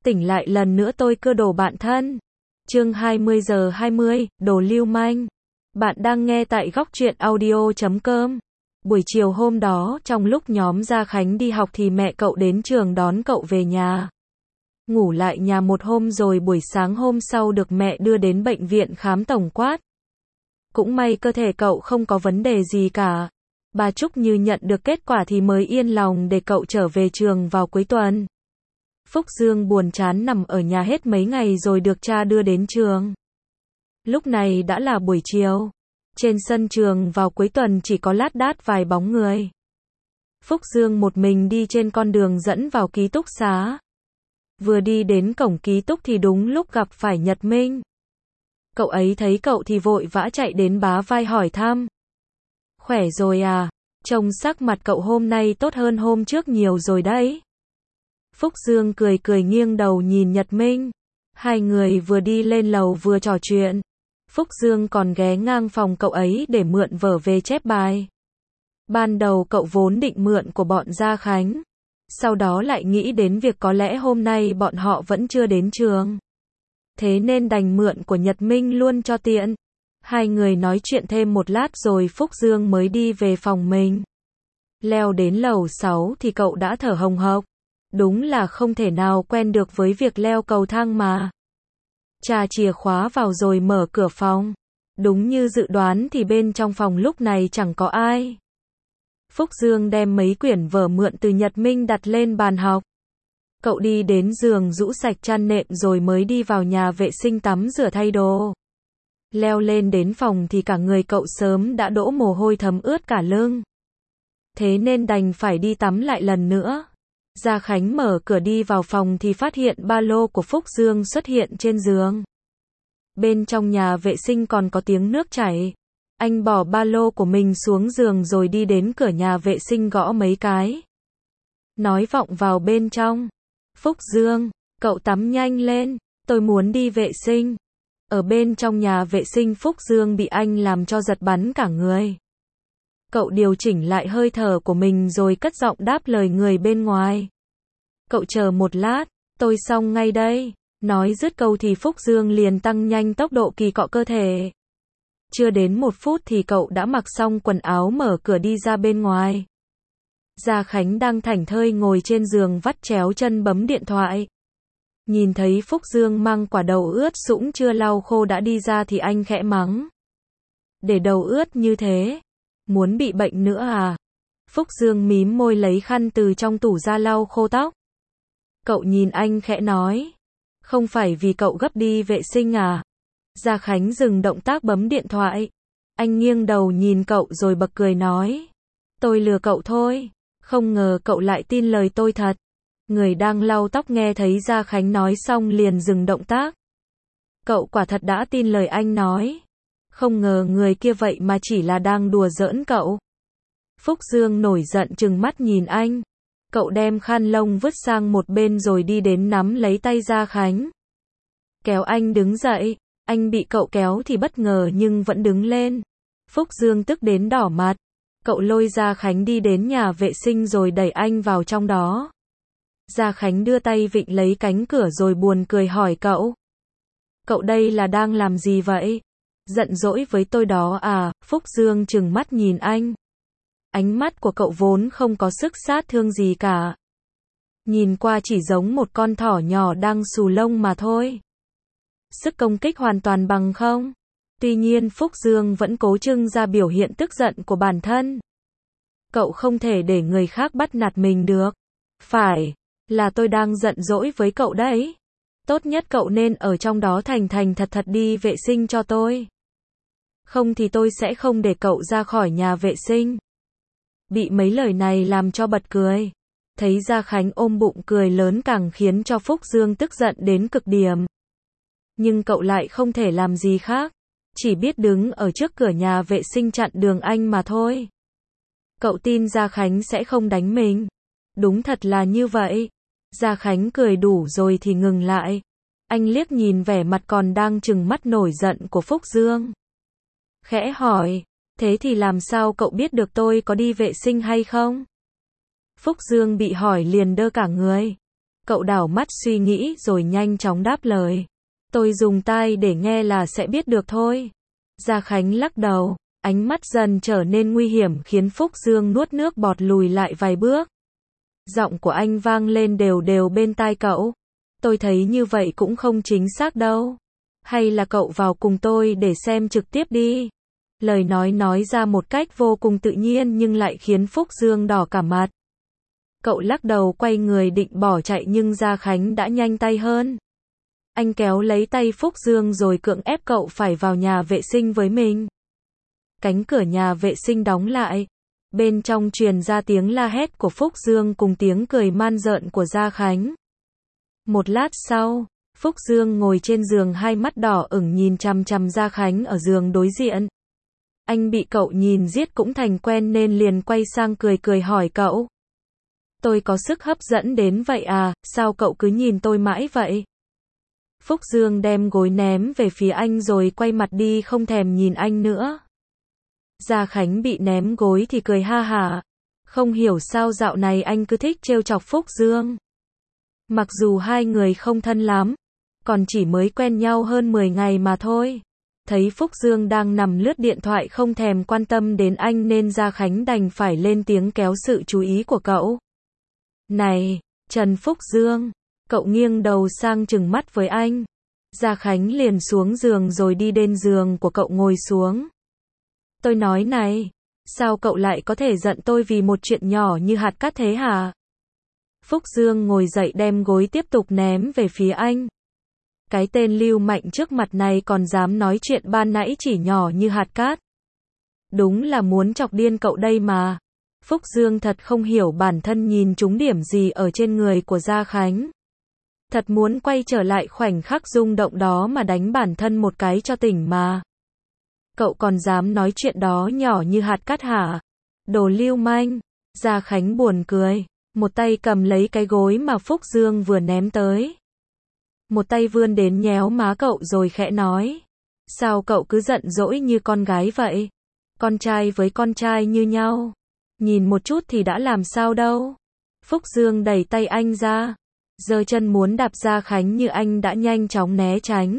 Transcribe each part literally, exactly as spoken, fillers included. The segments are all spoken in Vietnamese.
Tỉnh lại lần nữa tôi cưa đồ bạn thân. Chương hai mươi giờ hai mươi, đồ lưu manh. Bạn đang nghe tại góc truyện audio chấm com. Buổi chiều hôm đó, trong lúc nhóm Gia Khánh đi học thì mẹ cậu đến trường đón cậu về nhà. Ngủ lại nhà một hôm rồi buổi sáng hôm sau được mẹ đưa đến bệnh viện khám tổng quát. Cũng may cơ thể cậu không có vấn đề gì cả. Bà Trúc Như nhận được kết quả thì mới yên lòng để cậu trở về trường vào cuối tuần. Phúc Dương buồn chán nằm ở nhà hết mấy ngày rồi được cha đưa đến trường. Lúc này đã là buổi chiều. Trên sân trường vào cuối tuần chỉ có lát đát vài bóng người. Phúc Dương một mình đi trên con đường dẫn vào ký túc xá. Vừa đi đến cổng ký túc thì đúng lúc gặp phải Nhật Minh. Cậu ấy thấy cậu thì vội vã chạy đến bá vai hỏi thăm. Khỏe rồi à? Trông sắc mặt cậu hôm nay tốt hơn hôm trước nhiều rồi đấy. Phúc Dương cười cười nghiêng đầu nhìn Nhật Minh. Hai người vừa đi lên lầu vừa trò chuyện. Phúc Dương còn ghé ngang phòng cậu ấy để mượn vở về chép bài. Ban đầu cậu vốn định mượn của bọn Gia Khánh. Sau đó lại nghĩ đến việc có lẽ hôm nay bọn họ vẫn chưa đến trường. Thế nên đành mượn của Nhật Minh luôn cho tiện. Hai người nói chuyện thêm một lát rồi Phúc Dương mới đi về phòng mình. Leo đến lầu sáu thì cậu đã thở hồng hộc. Đúng là không thể nào quen được với việc leo cầu thang mà. Trà chìa khóa vào rồi mở cửa phòng. Đúng như dự đoán thì bên trong phòng lúc này chẳng có ai. Phúc Dương đem mấy quyển vở mượn từ Nhật Minh đặt lên bàn học. Cậu đi đến giường rũ sạch chăn nệm rồi mới đi vào nhà vệ sinh tắm rửa thay đồ. Leo lên đến phòng thì cả người cậu sớm đã đổ mồ hôi thấm ướt cả lưng. Thế nên đành phải đi tắm lại lần nữa. Gia Khánh mở cửa đi vào phòng thì phát hiện ba lô của Phúc Dương xuất hiện trên giường. Bên trong nhà vệ sinh còn có tiếng nước chảy. Anh bỏ ba lô của mình xuống giường rồi đi đến cửa nhà vệ sinh gõ mấy cái. Nói vọng vào bên trong. Phúc Dương, cậu tắm nhanh lên, tôi muốn đi vệ sinh. Ở bên trong nhà vệ sinh Phúc Dương bị anh làm cho giật bắn cả người. Cậu điều chỉnh lại hơi thở của mình rồi cất giọng đáp lời người bên ngoài. Cậu chờ một lát, tôi xong ngay đây. Nói dứt câu thì Phúc Dương liền tăng nhanh tốc độ kỳ cọ cơ thể. Chưa đến một phút thì cậu đã mặc xong quần áo mở cửa đi ra bên ngoài. Gia Khánh đang thảnh thơi ngồi trên giường vắt chéo chân bấm điện thoại. Nhìn thấy Phúc Dương mang quả đầu ướt sũng chưa lau khô đã đi ra thì anh khẽ mắng. Để đầu ướt như thế, muốn bị bệnh nữa à? Phúc Dương mím môi lấy khăn từ trong tủ ra lau khô tóc. Cậu nhìn anh khẽ nói. Không phải vì cậu gấp đi vệ sinh à? Gia Khánh dừng động tác bấm điện thoại. Anh nghiêng đầu nhìn cậu rồi bật cười nói. Tôi lừa cậu thôi. Không ngờ cậu lại tin lời tôi thật. Người đang lau tóc nghe thấy Gia Khánh nói xong liền dừng động tác. Cậu quả thật đã tin lời anh nói. Không ngờ người kia vậy mà chỉ là đang đùa giỡn cậu. Phúc Dương nổi giận trừng mắt nhìn anh. Cậu đem khăn lông vứt sang một bên rồi đi đến nắm lấy tay Gia Khánh. Kéo anh đứng dậy. Anh bị cậu kéo thì bất ngờ nhưng vẫn đứng lên. Phúc Dương tức đến đỏ mặt. Cậu lôi Gia Khánh đi đến nhà vệ sinh rồi đẩy anh vào trong đó. Gia Khánh đưa tay vịn lấy cánh cửa rồi buồn cười hỏi cậu. Cậu đây là đang làm gì vậy? Giận dỗi với tôi đó à? Phúc Dương trừng mắt nhìn anh. Ánh mắt của cậu vốn không có sức sát thương gì cả. Nhìn qua chỉ giống một con thỏ nhỏ đang xù lông mà thôi. Sức công kích hoàn toàn bằng không. Tuy nhiên Phúc Dương vẫn cố trưng ra biểu hiện tức giận của bản thân. Cậu không thể để người khác bắt nạt mình được. Phải, là tôi đang giận dỗi với cậu đấy. Tốt nhất cậu nên ở trong đó thành thành thật thật đi vệ sinh cho tôi. Không thì tôi sẽ không để cậu ra khỏi nhà vệ sinh. Bị mấy lời này làm cho bật cười. Thấy Gia Khánh ôm bụng cười lớn càng khiến cho Phúc Dương tức giận đến cực điểm. Nhưng cậu lại không thể làm gì khác. Chỉ biết đứng ở trước cửa nhà vệ sinh chặn đường anh mà thôi. Cậu tin Gia Khánh sẽ không đánh mình. Đúng thật là như vậy. Gia Khánh cười đủ rồi thì ngừng lại. Anh liếc nhìn vẻ mặt còn đang trừng mắt nổi giận của Phúc Dương. Khẽ hỏi, thế thì làm sao cậu biết được tôi có đi vệ sinh hay không? Phúc Dương bị hỏi liền đơ cả người. Cậu đảo mắt suy nghĩ rồi nhanh chóng đáp lời. Tôi dùng tai để nghe là sẽ biết được thôi. Gia Khánh lắc đầu, ánh mắt dần trở nên nguy hiểm khiến Phúc Dương nuốt nước bọt lùi lại vài bước. Giọng của anh vang lên đều đều bên tai cậu. Tôi thấy như vậy cũng không chính xác đâu. Hay là cậu vào cùng tôi để xem trực tiếp đi. Lời nói nói ra một cách vô cùng tự nhiên nhưng lại khiến Phúc Dương đỏ cả mặt. Cậu lắc đầu quay người định bỏ chạy nhưng Gia Khánh đã nhanh tay hơn. Anh kéo lấy tay Phúc Dương rồi cưỡng ép cậu phải vào nhà vệ sinh với mình. Cánh cửa nhà vệ sinh đóng lại. Bên trong truyền ra tiếng la hét của Phúc Dương cùng tiếng cười man rợn của Gia Khánh. Một lát sau, Phúc Dương ngồi trên giường hai mắt đỏ ửng nhìn chằm chằm Gia Khánh ở giường đối diện. Anh bị cậu nhìn giết cũng thành quen nên liền quay sang cười cười hỏi cậu. Tôi có sức hấp dẫn đến vậy à, sao cậu cứ nhìn tôi mãi vậy? Phúc Dương đem gối ném về phía anh rồi quay mặt đi không thèm nhìn anh nữa. Gia Khánh bị ném gối thì cười ha hả. Không hiểu sao dạo này anh cứ thích trêu chọc Phúc Dương. Mặc dù hai người không thân lắm, còn chỉ mới quen nhau hơn mười ngày mà thôi. Thấy Phúc Dương đang nằm lướt điện thoại không thèm quan tâm đến anh nên Gia Khánh đành phải lên tiếng kéo sự chú ý của cậu. Này, Trần Phúc Dương, cậu nghiêng đầu sang trừng mắt với anh. Gia Khánh liền xuống giường rồi đi đến giường của cậu ngồi xuống. Tôi nói này, sao cậu lại có thể giận tôi vì một chuyện nhỏ như hạt cát thế hả? Phúc Dương ngồi dậy đem gối tiếp tục ném về phía anh. Cái tên lưu manh trước mặt này còn dám nói chuyện ban nãy chỉ nhỏ như hạt cát. Đúng là muốn chọc điên cậu đây mà. Phúc Dương thật không hiểu bản thân nhìn trúng điểm gì ở trên người của Gia Khánh. Thật muốn quay trở lại khoảnh khắc rung động đó mà đánh bản thân một cái cho tỉnh mà. Cậu còn dám nói chuyện đó nhỏ như hạt cát hả? Đồ lưu manh. Gia Khánh buồn cười. Một tay cầm lấy cái gối mà Phúc Dương vừa ném tới. Một tay vươn đến nhéo má cậu rồi khẽ nói. Sao cậu cứ giận dỗi như con gái vậy? Con trai với con trai như nhau. Nhìn một chút thì đã làm sao đâu. Phúc Dương đẩy tay anh ra. Giơ chân muốn đạp Gia Khánh như anh đã nhanh chóng né tránh.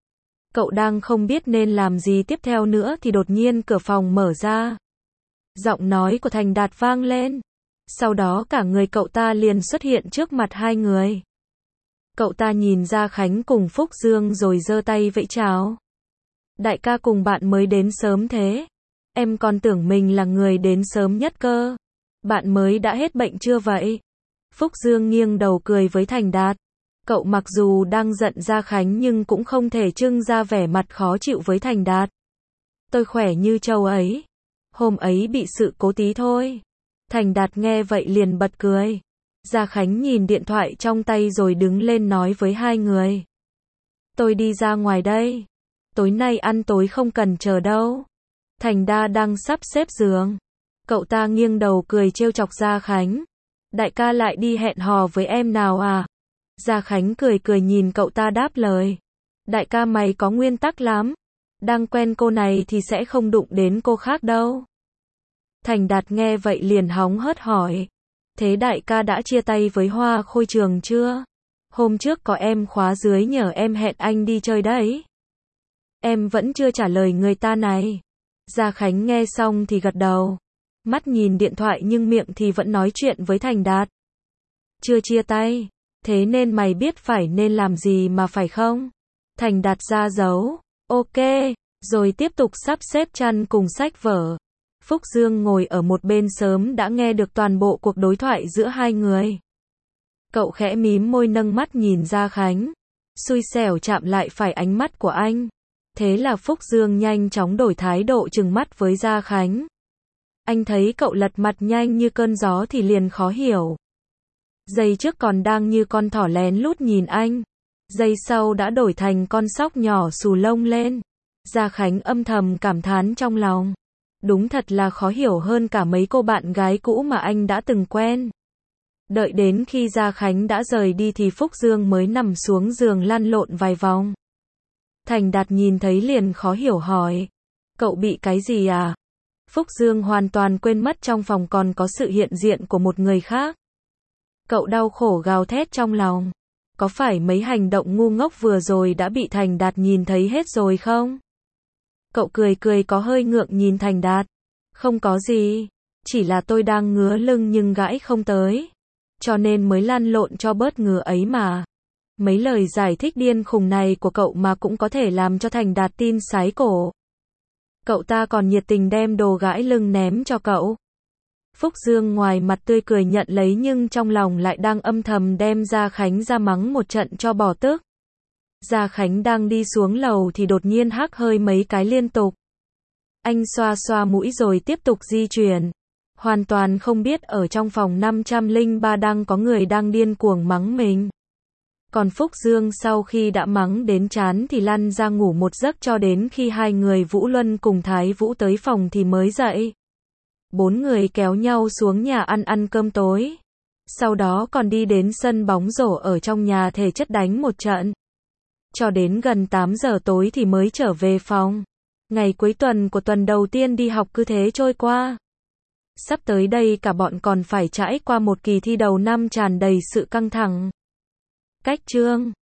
Cậu đang không biết nên làm gì tiếp theo nữa thì đột nhiên cửa phòng mở ra. Giọng nói của Thành Đạt vang lên. Sau đó cả người cậu ta liền xuất hiện trước mặt hai người. Cậu ta nhìn Gia Khánh cùng Phúc Dương rồi giơ tay vẫy chào. Đại ca cùng bạn mới đến sớm thế. Em còn tưởng mình là người đến sớm nhất cơ. Bạn mới đã hết bệnh chưa vậy? Phúc Dương nghiêng đầu cười với Thành Đạt. Cậu mặc dù đang giận Gia Khánh nhưng cũng không thể trưng ra vẻ mặt khó chịu với Thành Đạt. Tôi khỏe như trâu ấy. Hôm ấy bị sự cố tí thôi. Thành Đạt nghe vậy liền bật cười. Gia Khánh nhìn điện thoại trong tay rồi đứng lên nói với hai người. Tôi đi ra ngoài đây. Tối nay ăn tối không cần chờ đâu. Thành Đa đang sắp xếp giường. Cậu ta nghiêng đầu cười trêu chọc Gia Khánh. Đại ca lại đi hẹn hò với em nào à? Gia Khánh cười cười nhìn cậu ta đáp lời. Đại ca mày có nguyên tắc lắm. Đang quen cô này thì sẽ không đụng đến cô khác đâu. Thành Đạt nghe vậy liền hóng hớt hỏi. Thế đại ca đã chia tay với Hoa Khôi Trường chưa? Hôm trước có em khóa dưới nhờ em hẹn anh đi chơi đấy. Em vẫn chưa trả lời người ta này. Gia Khánh nghe xong thì gật đầu. Mắt nhìn điện thoại nhưng miệng thì vẫn nói chuyện với Thành Đạt. Chưa chia tay. Thế nên mày biết phải nên làm gì mà phải không? Thành Đạt ra dấu. Ok. Rồi tiếp tục sắp xếp chăn cùng sách vở. Phúc Dương ngồi ở một bên sớm đã nghe được toàn bộ cuộc đối thoại giữa hai người. Cậu khẽ mím môi nâng mắt nhìn Gia Khánh. Xui xẻo chạm lại phải ánh mắt của anh. Thế là Phúc Dương nhanh chóng đổi thái độ trừng mắt với Gia Khánh. Anh thấy cậu lật mặt nhanh như cơn gió thì liền khó hiểu. Giây trước còn đang như con thỏ lén lút nhìn anh. Giây sau đã đổi thành con sóc nhỏ xù lông lên. Gia Khánh âm thầm cảm thán trong lòng. Đúng thật là khó hiểu hơn cả mấy cô bạn gái cũ mà anh đã từng quen. Đợi đến khi Gia Khánh đã rời đi thì Phúc Dương mới nằm xuống giường lăn lộn vài vòng. Thành Đạt nhìn thấy liền khó hiểu hỏi. Cậu bị cái gì à? Phúc Dương hoàn toàn quên mất trong phòng còn có sự hiện diện của một người khác. Cậu đau khổ gào thét trong lòng. Có phải mấy hành động ngu ngốc vừa rồi đã bị Thành Đạt nhìn thấy hết rồi không? Cậu cười cười có hơi ngượng nhìn Thành Đạt. Không có gì. Chỉ là tôi đang ngứa lưng nhưng gãi không tới. Cho nên mới lăn lộn cho bớt ngứa ấy mà. Mấy lời giải thích điên khùng này của cậu mà cũng có thể làm cho Thành Đạt tin sái cổ. Cậu ta còn nhiệt tình đem đồ gãi lưng ném cho cậu. Phúc Dương ngoài mặt tươi cười nhận lấy nhưng trong lòng lại đang âm thầm đem Gia Khánh ra mắng một trận cho bỏ tức. Gia Khánh đang đi xuống lầu thì đột nhiên hắc hơi mấy cái liên tục. Anh xoa xoa mũi rồi tiếp tục di chuyển. Hoàn toàn không biết ở trong phòng năm trăm lẻ ba đang có người đang điên cuồng mắng mình. Còn Phúc Dương sau khi đã mắng đến chán thì lăn ra ngủ một giấc cho đến khi hai người Vũ Luân cùng Thái Vũ tới phòng thì mới dậy. Bốn người kéo nhau xuống nhà ăn ăn cơm tối. Sau đó còn đi đến sân bóng rổ ở trong nhà thể chất đánh một trận. Cho đến gần tám giờ tối thì mới trở về phòng. Ngày cuối tuần của tuần đầu tiên đi học cứ thế trôi qua. Sắp tới đây cả bọn còn phải trải qua một kỳ thi đầu năm tràn đầy sự căng thẳng. Cách chương